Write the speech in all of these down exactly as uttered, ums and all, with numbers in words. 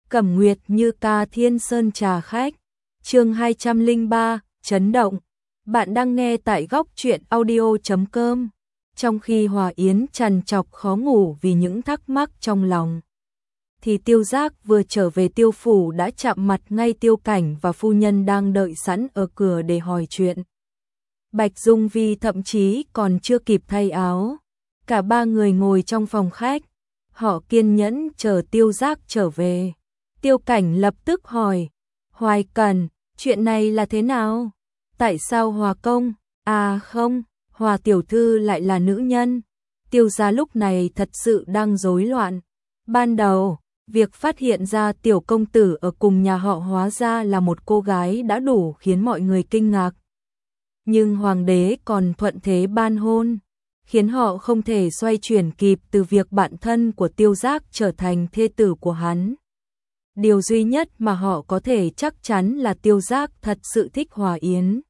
Cẩm Nguyệt như ca Thiên Sơn trà khách. Chương hai trăm lẻ ba, chấn động. Bạn đang nghe tại góc truyện audio chấm com. Trong khi Hòa Yến trằn trọc khó ngủ vì những thắc mắc trong lòng, thì Tiêu Giác vừa trở về Tiêu phủ đã chạm mặt ngay Tiêu Cảnh và phu nhân đang đợi sẵn ở cửa để hỏi chuyện. Bạch Dung Vi thậm chí còn chưa kịp thay áo, cả ba người ngồi trong phòng khách, họ kiên nhẫn chờ Tiêu Giác trở về. Tiêu Cảnh lập tức hỏi, Hoài Cần, chuyện này là thế nào? Tại sao Hòa công, à không, Hòa tiểu thư lại là nữ nhân? Tiêu gia lúc này thật sự đang rối loạn. Ban đầu, việc phát hiện ra tiểu công tử ở cùng nhà họ hóa ra là một cô gái đã đủ khiến mọi người kinh ngạc. Nhưng hoàng đế còn thuận thế ban hôn, khiến họ không thể xoay chuyển kịp từ việc bạn thân của Tiêu Giác trở thành thê tử của hắn. Điều duy nhất mà họ có thể chắc chắn là Tiêu Giác thật sự thích Hòa Yến.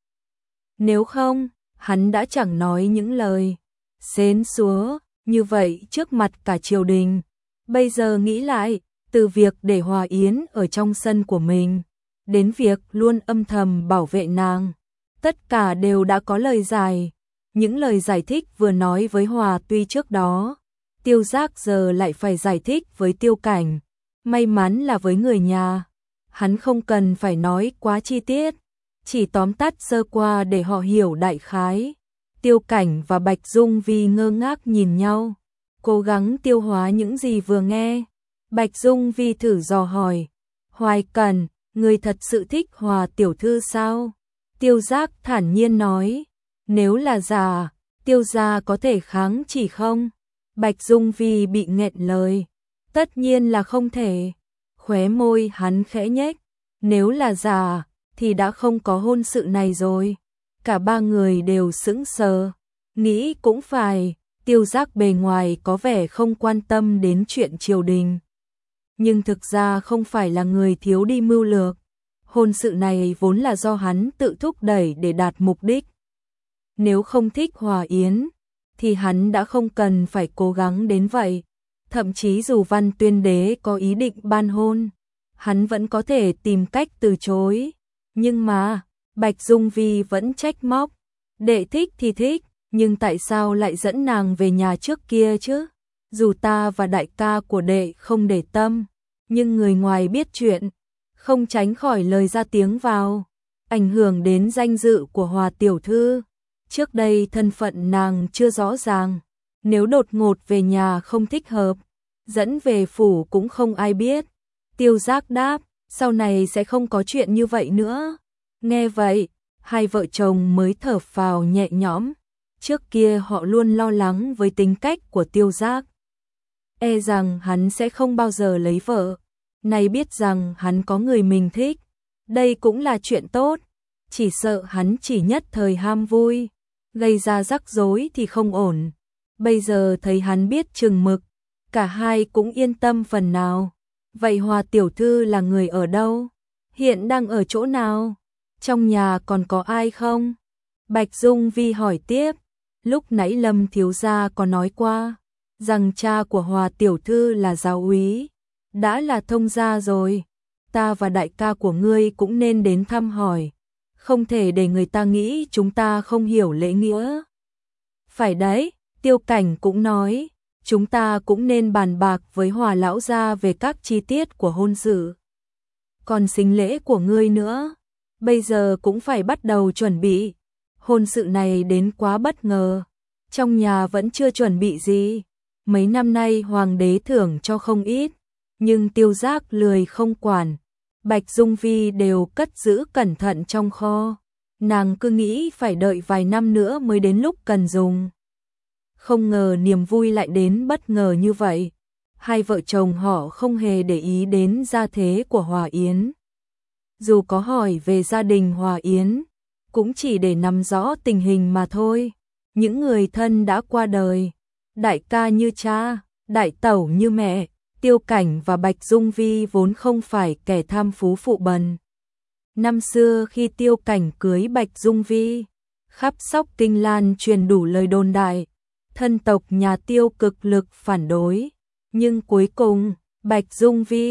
Nếu không, hắn đã chẳng nói những lời xến xúa như vậy trước mặt cả triều đình. Bây giờ nghĩ lại, từ việc để Hòa Yến ở trong sân của mình, đến việc luôn âm thầm bảo vệ nàng, tất cả đều đã có lời giải. Những lời giải thích vừa nói với Hòa tuy trước đó, Tiêu Giác giờ lại phải giải thích với Tiêu Cảnh. May mắn là với người nhà, hắn không cần phải nói quá chi tiết, chỉ tóm tắt sơ qua để họ hiểu đại khái. Tiêu Cảnh và Bạch Dung Vi ngơ ngác nhìn nhau, cố gắng tiêu hóa những gì vừa nghe. Bạch Dung Vi thử dò hỏi, Hoài Cần, người thật sự thích Hòa tiểu thư sao? Tiêu Giác thản nhiên nói, nếu là giả, Tiêu gia có thể kháng chỉ không? Bạch Dung Vi bị nghẹn lời, tất nhiên là không thể. Khóe môi hắn khẽ nhếch, nếu là giả thì đã không có hôn sự này rồi. Cả ba người đều sững sờ, nghĩ cũng phải, Tiêu Giác bề ngoài có vẻ không quan tâm đến chuyện triều đình, nhưng thực ra không phải là người thiếu đi mưu lược. Hôn sự này vốn là do hắn tự thúc đẩy để đạt mục đích. Nếu không thích Hòa Yến, thì hắn đã không cần phải cố gắng đến vậy. Thậm chí dù Văn Tuyên Đế có ý định ban hôn, hắn vẫn có thể tìm cách từ chối. Nhưng mà, Bạch Dung Vi vẫn trách móc, đệ thích thì thích, nhưng tại sao lại dẫn nàng về nhà trước kia chứ? Dù ta và đại ca của đệ không để tâm, nhưng người ngoài biết chuyện, không tránh khỏi lời ra tiếng vào, ảnh hưởng đến danh dự của Hòa tiểu thư. Trước đây thân phận nàng chưa rõ ràng, nếu đột ngột về nhà không thích hợp, dẫn về phủ cũng không ai biết. Tiêu Giác đáp, sau này sẽ không có chuyện như vậy nữa. Nghe vậy, hai vợ chồng mới thở phào nhẹ nhõm. Trước kia họ luôn lo lắng với tính cách của Tiêu Giác, e rằng hắn sẽ không bao giờ lấy vợ. Nay biết rằng hắn có người mình thích, đây cũng là chuyện tốt. Chỉ sợ hắn chỉ nhất thời ham vui, gây ra rắc rối thì không ổn. Bây giờ thấy hắn biết chừng mực, cả hai cũng yên tâm phần nào. Vậy Hòa tiểu thư là người ở đâu? Hiện đang ở chỗ nào? Trong nhà còn có ai không? Bạch Dung Vi hỏi tiếp. Lúc nãy Lâm thiếu gia có nói qua rằng cha của Hòa tiểu thư là giáo úy, đã là thông gia rồi. Ta và đại ca của ngươi cũng nên đến thăm hỏi, không thể để người ta nghĩ chúng ta không hiểu lễ nghĩa. Phải đấy, Tiêu Cảnh cũng nói, chúng ta cũng nên bàn bạc với Hòa lão gia về các chi tiết của hôn sự. Còn sính lễ của ngươi nữa, bây giờ cũng phải bắt đầu chuẩn bị. Hôn sự này đến quá bất ngờ, trong nhà vẫn chưa chuẩn bị gì. Mấy năm nay hoàng đế thưởng cho không ít, nhưng Tiêu Giác lười không quản. Bạch Dung Vi đều cất giữ cẩn thận trong kho, nàng cứ nghĩ phải đợi vài năm nữa mới đến lúc cần dùng. Không ngờ niềm vui lại đến bất ngờ như vậy. Hai vợ chồng họ không hề để ý đến gia thế của Hòa Yến. Dù có hỏi về gia đình Hòa Yến, cũng chỉ để nắm rõ tình hình mà thôi. Những người thân đã qua đời, đại ca như cha, đại tẩu như mẹ. Tiêu Cảnh và Bạch Dung Vi vốn không phải kẻ tham phú phụ bần. Năm xưa khi Tiêu Cảnh cưới Bạch Dung Vi, khắp Sóc Kinh Lan truyền đủ lời đồn đại, thân tộc nhà Tiêu cực lực phản đối. Nhưng cuối cùng, Bạch Dung Vi,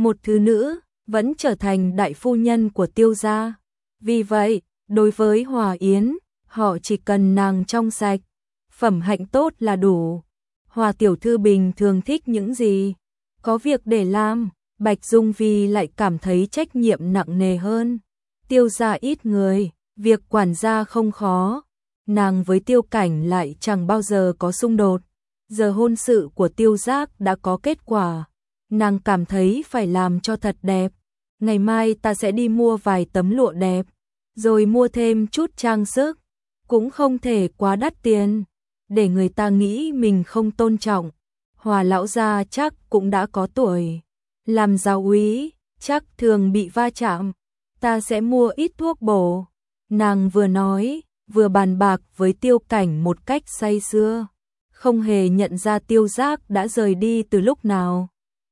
một thứ nữ, vẫn trở thành đại phu nhân của Tiêu gia. Vì vậy, đối với Hòa Yến, họ chỉ cần nàng trong sạch, phẩm hạnh tốt là đủ. Hòa tiểu thư bình thường thích những gì? Có việc để làm, Bạch Dung Vi lại cảm thấy trách nhiệm nặng nề hơn. Tiêu gia ít người, việc quản gia không khó. Nàng với Tiêu Cảnh lại chẳng bao giờ có xung đột. Giờ hôn sự của Tiêu Giác đã có kết quả. Nàng cảm thấy phải làm cho thật đẹp. Ngày mai ta sẽ đi mua vài tấm lụa đẹp, rồi mua thêm chút trang sức. Cũng không thể quá đắt tiền, để người ta nghĩ mình không tôn trọng. Hòa lão gia chắc cũng đã có tuổi. Làm giáo úy, chắc thường bị va chạm. Ta sẽ mua ít thuốc bổ. Nàng vừa nói, vừa bàn bạc với Tiêu Cảnh một cách say sưa. Không hề nhận ra Tiêu Giác đã rời đi từ lúc nào.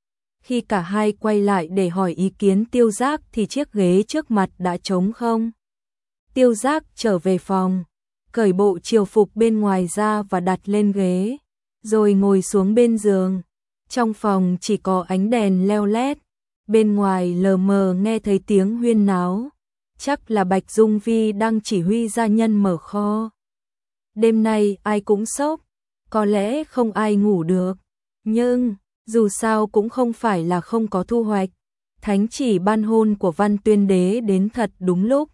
Khi cả hai quay lại để hỏi ý kiến Tiêu Giác thì chiếc ghế trước mặt đã trống không. Tiêu Giác trở về phòng, cởi bộ triều phục bên ngoài ra và đặt lên ghế, rồi ngồi xuống bên giường. Trong phòng chỉ có ánh đèn leo lét, bên ngoài lờ mờ nghe thấy tiếng huyên náo. Chắc là Bạch Dung Vi đang chỉ huy gia nhân mở kho. Đêm nay ai cũng sốc, có lẽ không ai ngủ được. Nhưng, dù sao cũng không phải là không có thu hoạch. Thánh chỉ ban hôn của Văn Tuyên Đế đến thật đúng lúc.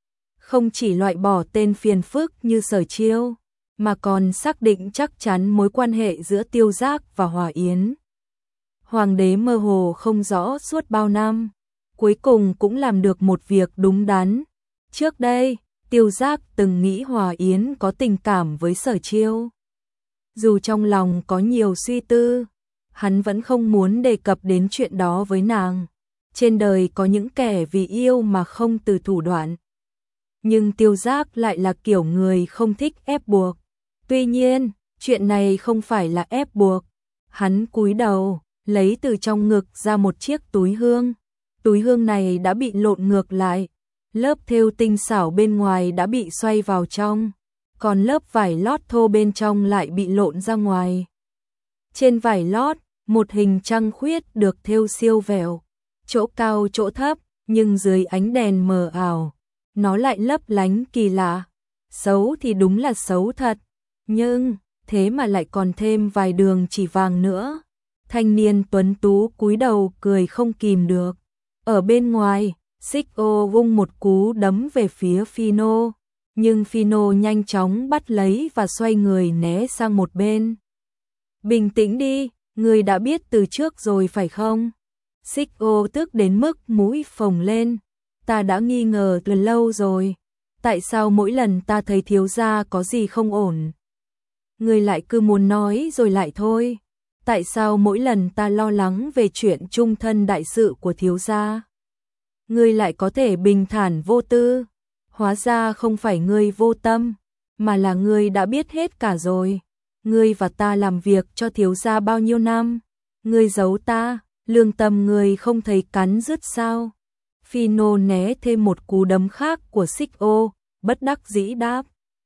Không chỉ loại bỏ tên phiền phức như Sở Chiêu, mà còn xác định chắc chắn mối quan hệ giữa Tiêu Giác và Hòa Yến. Hoàng đế mơ hồ không rõ suốt bao năm, cuối cùng cũng làm được một việc đúng đắn. Trước đây, Tiêu Giác từng nghĩ Hòa Yến có tình cảm với Sở Chiêu. Dù trong lòng có nhiều suy tư, hắn vẫn không muốn đề cập đến chuyện đó với nàng. Trên đời có những kẻ vì yêu mà không từ thủ đoạn. Nhưng Tiêu Giác lại là kiểu người không thích ép buộc. Tuy nhiên, chuyện này không phải là ép buộc. Hắn cúi đầu, lấy từ trong ngực ra một chiếc túi hương. Túi hương này đã bị lộn ngược lại. Lớp thêu tinh xảo bên ngoài đã bị xoay vào trong, còn lớp vải lót thô bên trong lại bị lộn ra ngoài. Trên vải lót, một hình trăng khuyết được thêu siêu vẹo, chỗ cao chỗ thấp, nhưng dưới ánh đèn mờ ảo, nó lại lấp lánh kỳ lạ. Xấu thì đúng là xấu thật, nhưng thế mà lại còn thêm vài đường chỉ vàng nữa. Thanh niên tuấn tú cúi đầu cười không kìm được. Ở bên ngoài, Xích Ô vung một cú đấm về phía Phino, nhưng Phino nhanh chóng bắt lấy và xoay người né sang một bên. Bình tĩnh đi, người đã biết từ trước rồi phải không? Xích Ô tức đến mức mũi phồng lên. Ta đã nghi ngờ từ lâu rồi. Tại sao mỗi lần ta thấy thiếu gia có gì không ổn, người lại cứ muốn nói rồi lại thôi? Tại sao mỗi lần ta lo lắng về chuyện chung thân đại sự của thiếu gia, ngươi lại có thể bình thản vô tư? Hóa ra không phải ngươi vô tâm, mà là ngươi đã biết hết cả rồi. Ngươi và ta làm việc cho thiếu gia bao nhiêu năm, ngươi giấu ta, lương tâm ngươi không thấy cắn rứt sao? Phino né thêm một cú đấm khác của Xích Ô, bất đắc dĩ đáp.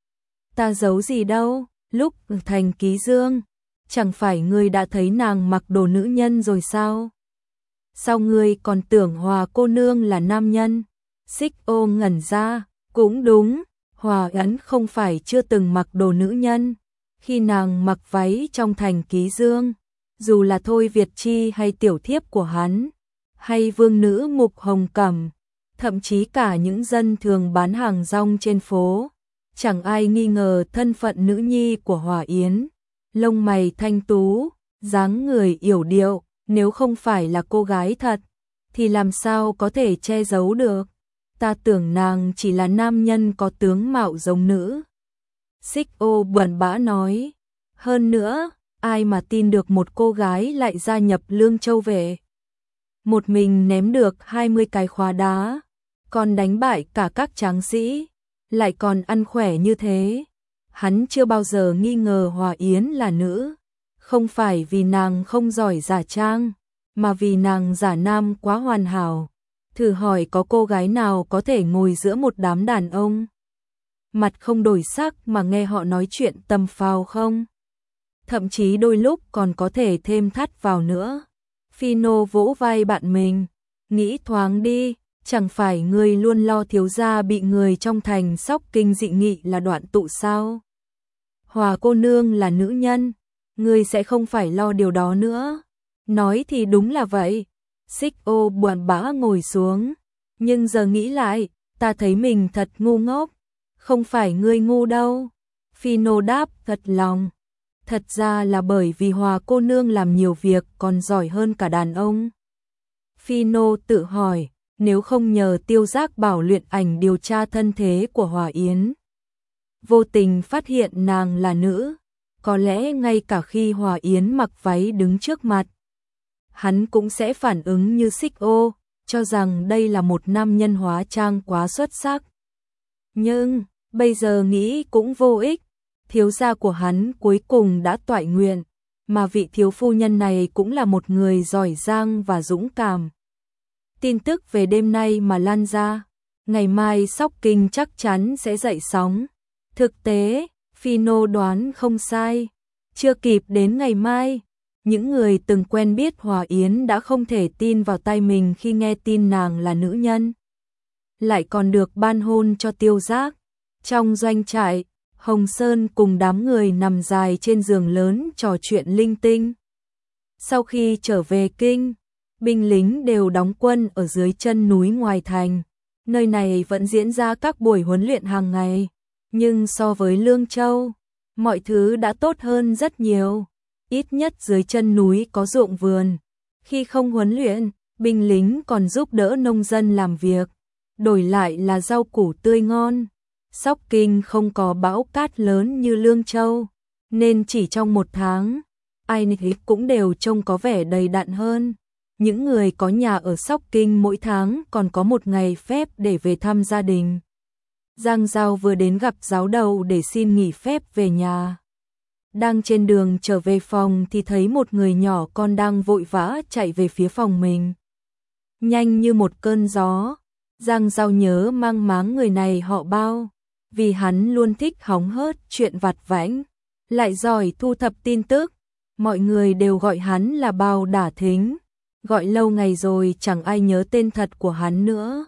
Ta giấu gì đâu, lúc thành Ký Dương, chẳng phải ngươi đã thấy nàng mặc đồ nữ nhân rồi sao? Sao ngươi còn tưởng Hòa cô nương là nam nhân? Xích Ô ngẩn ra, cũng đúng, Hòa Yến không phải chưa từng mặc đồ nữ nhân. Khi nàng mặc váy trong thành Ký Dương, dù là Thôi Việt Chi hay tiểu thiếp của hắn, hay vương nữ Mục Hồng Cẩm, thậm chí cả những dân thường bán hàng rong trên phố, chẳng ai nghi ngờ thân phận nữ nhi của Hòa Yến. Lông mày thanh tú, dáng người yểu điệu, nếu không phải là cô gái thật, thì làm sao có thể che giấu được? Ta tưởng nàng chỉ là nam nhân có tướng mạo giống nữ. Xích Ô buồn bã nói. Hơn nữa, ai mà tin được một cô gái lại gia nhập Lương Châu Vệ. Một mình ném được hai mươi cái khóa đá, còn đánh bại cả các tráng sĩ, lại còn ăn khỏe như thế. Hắn chưa bao giờ nghi ngờ Hòa Yến là nữ, không phải vì nàng không giỏi giả trang, mà vì nàng giả nam quá hoàn hảo. Thử hỏi có cô gái nào có thể ngồi giữa một đám đàn ông, mặt không đổi sắc mà nghe họ nói chuyện tầm phào không? Thậm chí đôi lúc còn có thể thêm thắt vào nữa. Phino vỗ vai bạn mình, nghĩ thoáng đi, chẳng phải ngươi luôn lo thiếu gia bị người trong thành Sóc Kinh dị nghị là đoạn tụ sao? Hòa cô nương là nữ nhân, ngươi sẽ không phải lo điều đó nữa. Nói thì đúng là vậy. Xích Ô buồn bã ngồi xuống, nhưng giờ nghĩ lại, ta thấy mình thật ngu ngốc. Không phải ngươi ngu đâu. Phino đáp thật lòng. Thật ra là bởi vì Hòa cô nương làm nhiều việc còn giỏi hơn cả đàn ông. Phino tự hỏi, nếu không nhờ Tiêu Giác Bảo luyện ảnh điều tra thân thế của Hòa Yến, vô tình phát hiện nàng là nữ, có lẽ ngay cả khi Hòa Yến mặc váy đứng trước mặt, hắn cũng sẽ phản ứng như Xích Ô, cho rằng đây là một nam nhân hóa trang quá xuất sắc. Nhưng, bây giờ nghĩ cũng vô ích, thiếu gia của hắn cuối cùng đã toại nguyện, mà vị thiếu phu nhân này cũng là một người giỏi giang và dũng cảm. Tin tức về đêm nay mà lan ra, ngày mai Sóc Kinh chắc chắn sẽ dậy sóng. Thực tế, Phino đoán không sai, chưa kịp đến ngày mai, những người từng quen biết Hòa Yến đã không thể tin vào tai mình khi nghe tin nàng là nữ nhân, lại còn được ban hôn cho Tiêu Giác. Trong doanh trại, Hồng Sơn cùng đám người nằm dài trên giường lớn trò chuyện linh tinh. Sau khi trở về kinh, binh lính đều đóng quân ở dưới chân núi ngoài thành. Nơi này vẫn diễn ra các buổi huấn luyện hàng ngày, nhưng so với Lương Châu, mọi thứ đã tốt hơn rất nhiều. Ít nhất dưới chân núi có ruộng vườn. Khi không huấn luyện, binh lính còn giúp đỡ nông dân làm việc, đổi lại là rau củ tươi ngon. Sóc Kinh không có bão cát lớn như Lương Châu, nên chỉ trong một tháng, ai nấy cũng đều trông có vẻ đầy đặn hơn. Những người có nhà ở Sóc Kinh mỗi tháng còn có một ngày phép để về thăm gia đình. Giang Giao vừa đến gặp giáo đầu để xin nghỉ phép về nhà. Đang trên đường trở về phòng thì thấy một người nhỏ con đang vội vã chạy về phía phòng mình. Nhanh như một cơn gió, Giang Giao nhớ mang máng người này họ Bao, vì hắn luôn thích hóng hớt chuyện vặt vãnh, lại giỏi thu thập tin tức. Mọi người đều gọi hắn là Bao Đả Thính, gọi lâu ngày rồi chẳng ai nhớ tên thật của hắn nữa.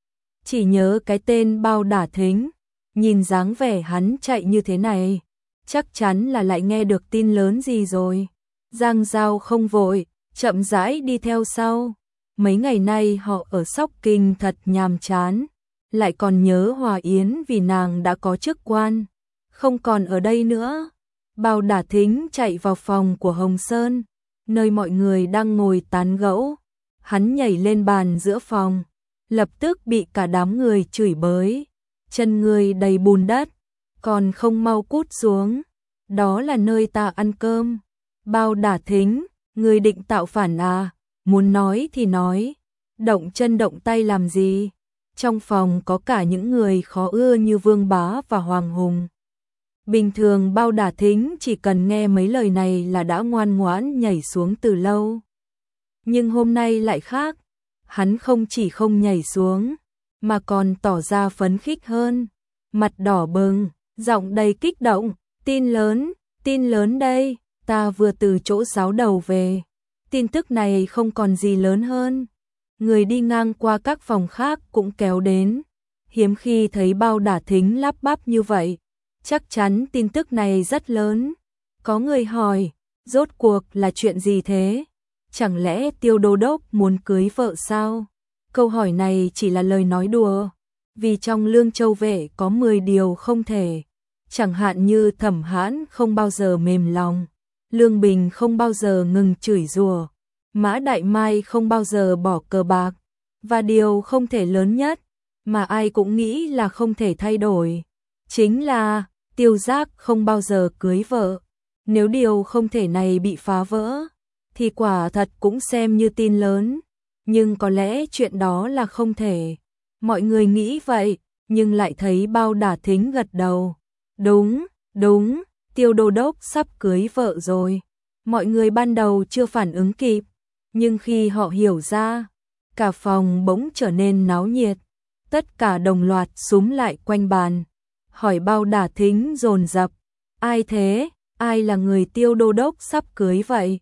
Chỉ nhớ cái tên Bao Đả Thính, nhìn dáng vẻ hắn chạy như thế này, chắc chắn là lại nghe được tin lớn gì rồi. Giang Giao không vội, chậm rãi đi theo sau. Mấy ngày nay họ ở Sóc Kinh thật nhàm chán, lại còn nhớ Hòa Yến vì nàng đã có chức quan, không còn ở đây nữa. Bao Đả Thính chạy vào phòng của Hồng Sơn, nơi mọi người đang ngồi tán gẫu. Hắn nhảy lên bàn giữa phòng, lập tức bị cả đám người chửi bới. Chân người đầy bùn đất, còn không mau cút xuống, đó là nơi ta ăn cơm. Bao Đả Thính, người định tạo phản à? Muốn nói thì nói, động chân động tay làm gì? Trong phòng có cả những người khó ưa như Vương Bá và Hoàng Hùng. Bình thường Bao Đả Thính chỉ cần nghe mấy lời này là đã ngoan ngoãn nhảy xuống từ lâu. Nhưng hôm nay lại khác, hắn không chỉ không nhảy xuống, mà còn tỏ ra phấn khích hơn, mặt đỏ bừng, giọng đầy kích động. Tin lớn, tin lớn đây, ta vừa từ chỗ giáo đầu về. Tin tức này không còn gì lớn hơn. Người đi ngang qua các phòng khác cũng kéo đến, hiếm khi thấy Bao Đả Thính lắp bắp như vậy. Chắc chắn tin tức này rất lớn. Có người hỏi, rốt cuộc là chuyện gì thế? Chẳng lẽ Tiêu đô đốc muốn cưới vợ sao? Câu hỏi này chỉ là lời nói đùa, vì trong Lương Châu vệ có mười điều không thể. Chẳng hạn như Thẩm Hãn không bao giờ mềm lòng, Lương Bình không bao giờ ngừng chửi rủa, Mã Đại Mai không bao giờ bỏ cờ bạc, và điều không thể lớn nhất mà ai cũng nghĩ là không thể thay đổi, chính là Tiêu Giác không bao giờ cưới vợ. Nếu điều không thể này bị phá vỡ, thì quả thật cũng xem như tin lớn, nhưng có lẽ chuyện đó là không thể. Mọi người nghĩ vậy, nhưng lại thấy Bao Đả Thính gật đầu. Đúng, đúng, Tiêu đô đốc sắp cưới vợ rồi. Mọi người ban đầu chưa phản ứng kịp, nhưng khi họ hiểu ra, cả phòng bỗng trở nên náo nhiệt. Tất cả đồng loạt xúm lại quanh bàn, hỏi Bao Đả Thính dồn dập, ai thế, ai là người Tiêu đô đốc sắp cưới vậy?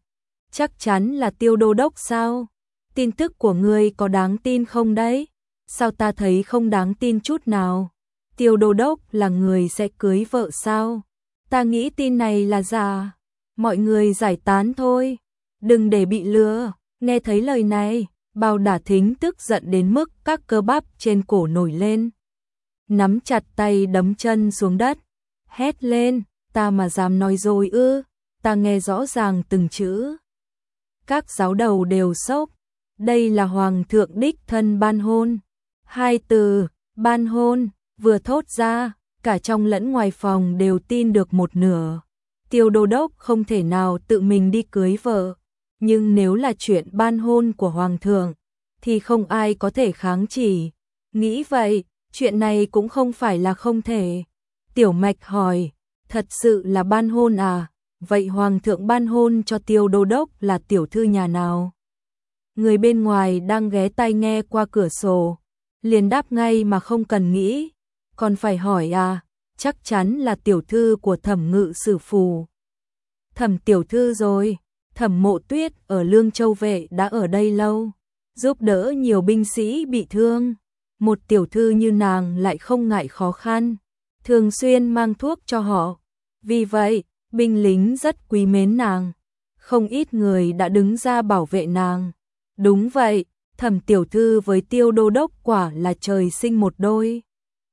chắc chắn là Tiêu đô đốc sao? Tin tức của ngươi có đáng tin không đấy? Sao ta thấy không đáng tin chút nào? Tiêu đô đốc là người sẽ cưới vợ sao? Ta nghĩ tin này là giả. Mọi người giải tán thôi. Đừng để bị lừa. Nghe thấy lời này, Bao Đả Thính tức giận đến mức các cơ bắp trên cổ nổi lên. Nắm chặt tay đấm chân xuống đất. Hét lên, ta mà dám nói dối ư? Ta nghe rõ ràng từng chữ. Các giáo đầu đều sốc. Đây là hoàng thượng đích thân ban hôn. Hai từ, ban hôn, vừa thốt ra, cả trong lẫn ngoài phòng đều tin được một nửa. Tiêu đô đốc không thể nào tự mình đi cưới vợ. Nhưng nếu là chuyện ban hôn của hoàng thượng, thì không ai có thể kháng chỉ. Nghĩ vậy, chuyện này cũng không phải là không thể. Tiểu Mạch hỏi, thật sự là ban hôn à? Vậy hoàng thượng ban hôn cho Tiêu đô đốc là tiểu thư nhà nào? Người bên ngoài đang ghé tai nghe qua cửa sổ, liền đáp ngay mà không cần nghĩ. Còn phải hỏi à? Chắc chắn là tiểu thư của Thẩm Ngự Sử Phủ. Thẩm tiểu thư rồi. Thẩm Mộ Tuyết ở Lương Châu Vệ đã ở đây lâu, giúp đỡ nhiều binh sĩ bị thương. Một tiểu thư như nàng lại không ngại khó khăn, thường xuyên mang thuốc cho họ. Vì vậy, binh lính rất quý mến nàng. Không ít người đã đứng ra bảo vệ nàng. Đúng vậy, Thẩm tiểu thư với Tiêu đô đốc quả là trời sinh một đôi.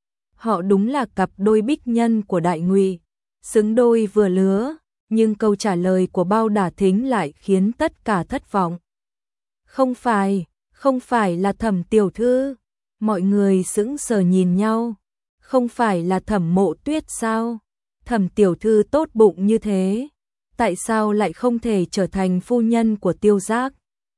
Họ đúng là cặp đôi bích nhân của Đại Ngụy, xứng đôi vừa lứa. Nhưng câu trả lời của Bao Đả Thính lại khiến tất cả thất vọng. Không phải, không phải là Thẩm tiểu thư. Mọi người sững sờ nhìn nhau. Không phải là Thẩm Mộ Tuyết sao? Thẩm tiểu thư tốt bụng như thế, tại sao lại không thể trở thành phu nhân của Tiêu Giác?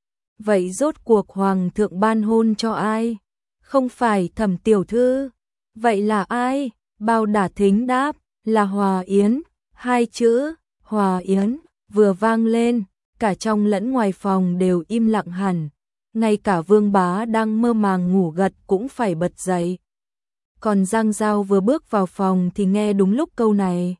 Vậy rốt cuộc hoàng thượng ban hôn cho ai? Không phải Thẩm tiểu thư. Vậy là ai? Bao Đả Thính đáp, là Hòa Yến. Hai chữ Hòa Yến vừa vang lên, cả trong lẫn ngoài phòng đều im lặng hẳn. Ngay cả Vương Bá đang mơ màng ngủ gật cũng phải bật dậy. Còn Giang Giao vừa bước vào phòng thì nghe đúng lúc câu này.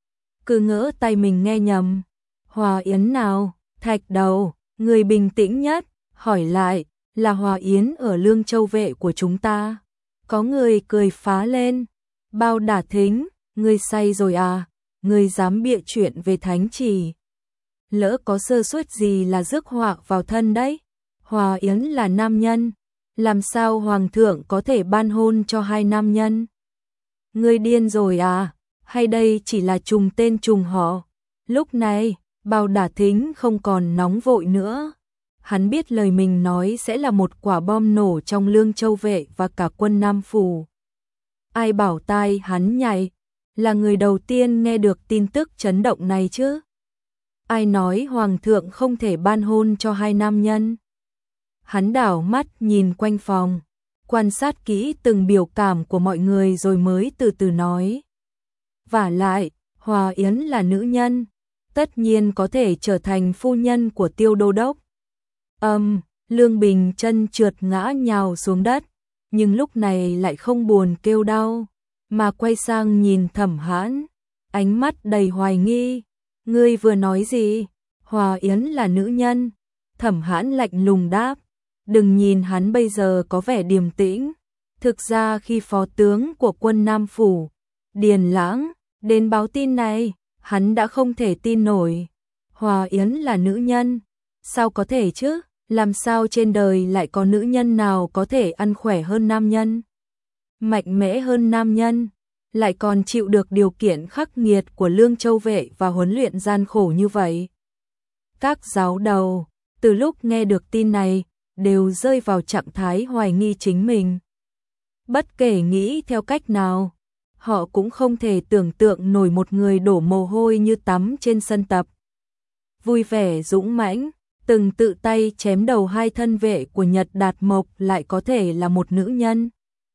Cứ ngỡ tay mình nghe nhầm. Hòa Yến nào? Thạch Đầu, người bình tĩnh nhất, hỏi lại, là Hòa Yến ở Lương Châu Vệ của chúng ta. Có người cười phá lên. Bao Đả Thính, ngươi say rồi à? Ngươi dám bịa chuyện về thánh chỉ. Lỡ có sơ suất gì là rước họa vào thân đấy. Hòa Yến là nam nhân, làm sao hoàng thượng có thể ban hôn cho hai nam nhân? Ngươi điên rồi à? Hay đây chỉ là trùng tên trùng họ? Lúc này, Bao Đả Thính không còn nóng vội nữa. Hắn biết lời mình nói sẽ là một quả bom nổ trong Lương Châu Vệ và cả quân Nam Phủ. Ai bảo tai hắn nhạy, là người đầu tiên nghe được tin tức chấn động này chứ? Ai nói hoàng thượng không thể ban hôn cho hai nam nhân? Hắn đảo mắt nhìn quanh phòng, quan sát kỹ từng biểu cảm của mọi người rồi mới từ từ nói. Vả lại, Hòa Yến là nữ nhân, tất nhiên có thể trở thành phu nhân của Tiêu đô đốc. Âm, um, Lương Bình chân trượt ngã nhào xuống đất, nhưng lúc này lại không buồn kêu đau, mà quay sang nhìn Thẩm Hãn, ánh mắt đầy hoài nghi. Ngươi vừa nói gì? Hòa Yến là nữ nhân. Thẩm Hãn lạnh lùng đáp. Đừng nhìn hắn bây giờ có vẻ điềm tĩnh. Thực ra khi phó tướng của quân Nam Phủ, Điền Lãng, đến báo tin này, hắn đã không thể tin nổi. Hòa Yến là nữ nhân. Sao có thể chứ? Làm sao trên đời lại có nữ nhân nào có thể ăn khỏe hơn nam nhân? Mạnh mẽ hơn nam nhân? Lại còn chịu được điều kiện khắc nghiệt của Lương Châu Vệ và huấn luyện gian khổ như vậy? Các giáo đầu, từ lúc nghe được tin này, đều rơi vào trạng thái hoài nghi chính mình. Bất kể nghĩ theo cách nào, họ cũng không thể tưởng tượng nổi một người đổ mồ hôi như tắm trên sân tập. Vui vẻ dũng mãnh, từng tự tay chém đầu hai thân vệ của Nhật Đạt Mộc lại có thể là một nữ nhân.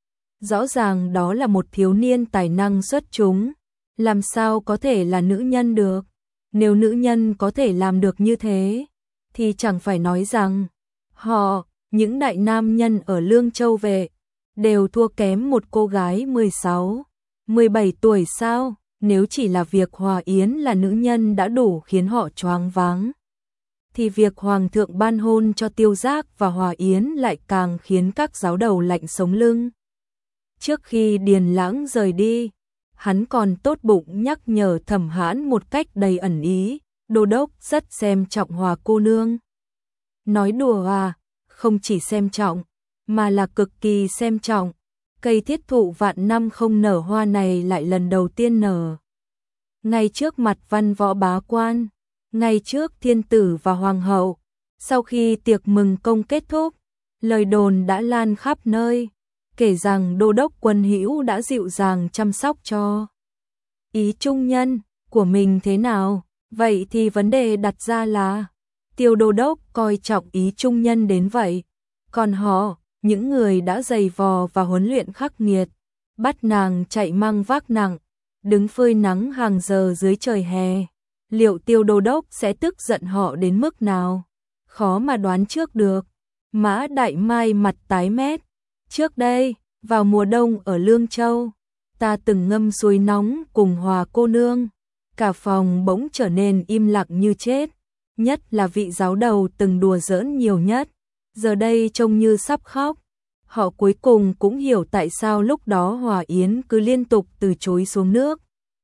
Rõ ràng đó là một thiếu niên tài năng xuất chúng, làm sao có thể là nữ nhân được? Nếu nữ nhân có thể làm được như thế, thì chẳng phải nói rằng họ, những đại nam nhân ở Lương Châu Vệ, đều thua kém một cô gái mười sáu, mười bảy tuổi sao? Nếu chỉ là việc Hòa Yến là nữ nhân đã đủ khiến họ choáng váng. thì việc Hoàng thượng ban hôn cho Tiêu Giác và Hòa Yến lại càng khiến các giáo đầu lạnh sống lưng. Trước khi Điền Lãng rời đi, hắn còn tốt bụng nhắc nhở Thẩm Hãn một cách đầy ẩn ý, đô đốc rất xem trọng Hòa cô nương. Nói đùa à, không chỉ xem trọng, mà là cực kỳ xem trọng. Cây thiết thụ vạn năm không nở hoa này lại lần đầu tiên nở. Ngay trước mặt văn võ bá quan, ngay trước thiên tử và hoàng hậu. Sau khi tiệc mừng công kết thúc, lời đồn đã lan khắp nơi, kể rằng đô đốc Quân Hữu đã dịu dàng chăm sóc cho ý trung nhân của mình thế nào. Vậy thì vấn đề đặt ra là, Tiêu đô đốc coi trọng ý trung nhân đến vậy, còn họ, những người đã dày vò và huấn luyện khắc nghiệt, bắt nàng chạy mang vác nặng, đứng phơi nắng hàng giờ dưới trời hè, liệu Tiêu đô đốc sẽ tức giận họ đến mức nào? Khó mà đoán trước được. Mã Đại Mai mặt tái mét. Trước đây, vào mùa đông ở Lương Châu, ta từng ngâm suối nóng cùng Hòa cô nương, cả phòng bỗng trở nên im lặng như chết, nhất là vị giáo đầu từng đùa giỡn nhiều nhất, giờ đây trông như sắp khóc. Họ cuối cùng cũng hiểu tại sao lúc đó Hòa Yến cứ liên tục từ chối xuống nước,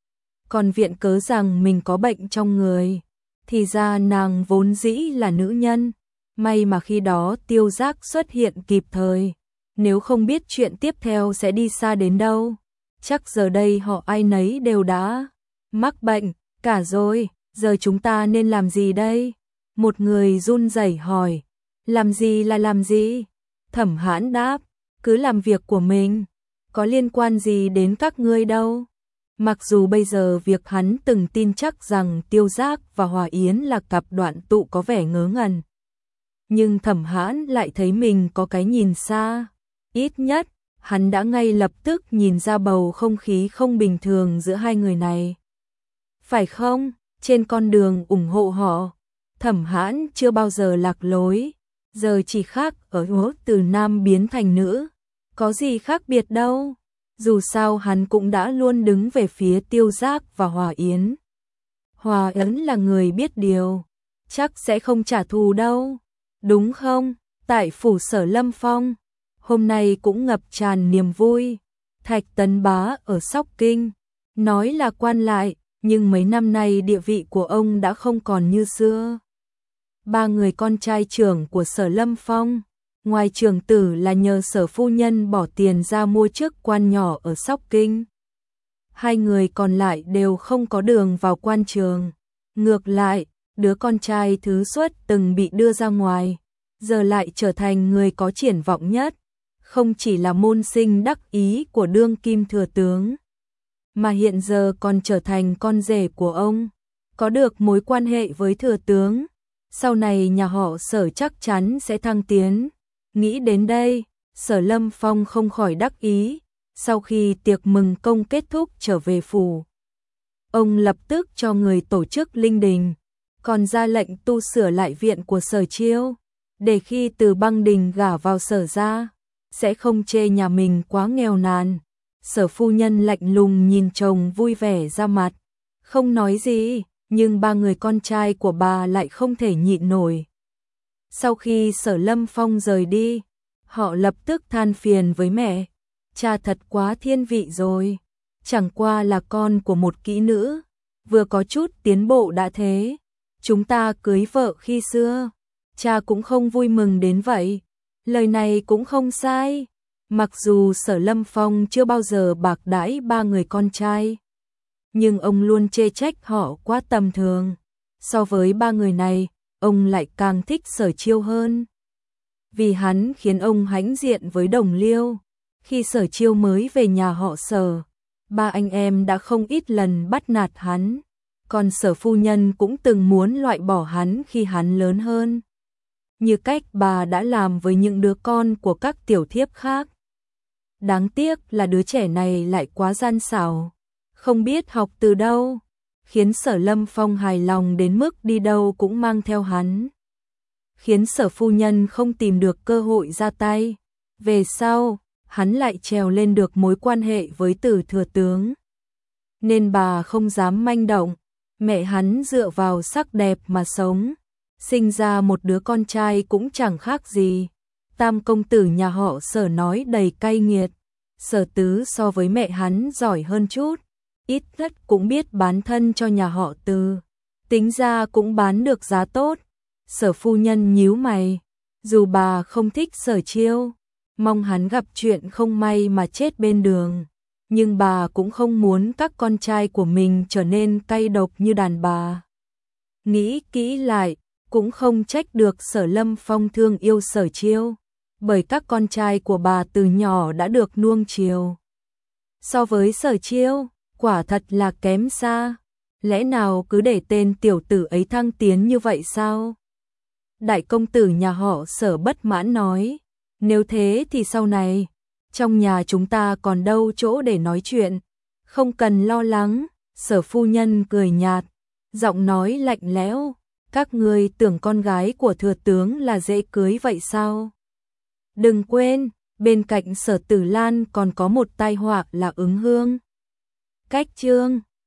còn viện cớ rằng mình có bệnh trong người. Thì ra nàng vốn dĩ là nữ nhân, may mà khi đó Tiêu Giác xuất hiện kịp thời, nếu không biết chuyện tiếp theo sẽ đi xa đến đâu. Chắc giờ đây họ ai nấy đều đã mắc bệnh cả rồi, giờ chúng ta nên làm gì đây? Một người run rẩy hỏi. Làm gì là làm gì? Thẩm Hãn đáp, cứ làm việc của mình, có liên quan gì đến các ngươi đâu. Mặc dù bây giờ việc hắn từng tin chắc rằng Tiêu Giác và Hòa Yến là cặp đoạn tụ có vẻ ngớ ngẩn, nhưng Thẩm Hãn lại thấy mình có cái nhìn xa. Ít nhất, hắn đã ngay lập tức nhìn ra bầu không khí không bình thường giữa hai người này. Phải không? Trên con đường ủng hộ họ, Thẩm Hãn chưa bao giờ lạc lối, giờ chỉ khác ở hố từ nam biến thành nữ. Có gì khác biệt đâu, dù sao hắn cũng đã luôn đứng về phía Tiêu Giác và Hòa Yến. Hòa Yến là người biết điều, chắc sẽ không trả thù đâu, đúng không? Tại phủ Sở Lâm Phong, hôm nay cũng ngập tràn niềm vui. Thạch Tấn Bá ở Sóc Kinh, nói là quan lại, nhưng mấy năm nay địa vị của ông đã không còn như xưa. Ba người con trai trưởng của Sở Lâm Phong, ngoài trưởng tử là nhờ Sở phu nhân bỏ tiền ra mua chức quan nhỏ ở Sóc Kinh. Hai người còn lại đều không có đường vào quan trường. Ngược lại, đứa con trai thứ xuất từng bị đưa ra ngoài, giờ lại trở thành người có triển vọng nhất, không chỉ là môn sinh đắc ý của đương kim thừa tướng, mà hiện giờ còn trở thành con rể của ông, có được mối quan hệ với thừa tướng. Sau này nhà họ Sở chắc chắn sẽ thăng tiến. Nghĩ đến đây, Sở Lâm Phong không khỏi đắc ý. Sau khi tiệc mừng công kết thúc trở về phủ, ông lập tức cho người tổ chức linh đình, còn ra lệnh tu sửa lại viện của Sở Chiêu, để khi Từ Băng Đình gả vào Sở gia, sẽ không chê nhà mình quá nghèo nàn. Sở phu nhân lạnh lùng nhìn chồng vui vẻ ra mặt, không nói gì, nhưng ba người con trai của bà lại không thể nhịn nổi. Sau khi Sở Lâm Phong rời đi, họ lập tức than phiền với mẹ, cha thật quá thiên vị rồi, chẳng qua là con của một kỹ nữ, vừa có chút tiến bộ đã thế, chúng ta cưới vợ khi xưa, cha cũng không vui mừng đến vậy. Lời này cũng không sai, mặc dù Sở Lâm Phong chưa bao giờ bạc đãi ba người con trai, nhưng ông luôn chê trách họ quá tầm thường. So với ba người này, ông lại càng thích Sở Chiêu hơn, vì hắn khiến ông hãnh diện với Đồng Liêu. Khi Sở Chiêu mới về nhà họ Sở, ba anh em đã không ít lần bắt nạt hắn, còn Sở phu nhân cũng từng muốn loại bỏ hắn khi hắn lớn hơn, như cách bà đã làm với những đứa con của các tiểu thiếp khác. Đáng tiếc là đứa trẻ này lại quá gian xảo, không biết học từ đâu, khiến Sở Lâm Phong hài lòng đến mức đi đâu cũng mang theo hắn, khiến Sở phu nhân không tìm được cơ hội ra tay. Về sau, hắn lại trèo lên được mối quan hệ với Từ thừa tướng, nên bà không dám manh động. Mẹ hắn dựa vào sắc đẹp mà sống, sinh ra một đứa con trai cũng chẳng khác gì. Tam công tử nhà họ Sở nói đầy cay nghiệt. Sở Tứ so với mẹ hắn giỏi hơn chút, ít nhất cũng biết bán thân cho nhà họ Từ, tính ra cũng bán được giá tốt. Sở phu nhân nhíu mày, dù bà không thích Sở Chiêu, mong hắn gặp chuyện không may mà chết bên đường, nhưng bà cũng không muốn các con trai của mình trở nên cay độc như đàn bà. Nghĩ kỹ lại, cũng không trách được Sở Lâm Phong thương yêu Sở Chiêu, bởi các con trai của bà từ nhỏ đã được nuông chiều. So với Sở Chiêu, quả thật là kém xa, lẽ nào cứ để tên tiểu tử ấy thăng tiến như vậy sao? Đại công tử nhà họ Sở bất mãn nói, nếu thế thì sau này, trong nhà chúng ta còn đâu chỗ để nói chuyện, không cần lo lắng. Sở phu nhân cười nhạt, giọng nói lạnh lẽo, các ngươi tưởng con gái của thừa tướng là dễ cưới vậy sao? Đừng quên, bên cạnh Sở Tử Lan còn có một tai họa là Ứng Hương. Cách chương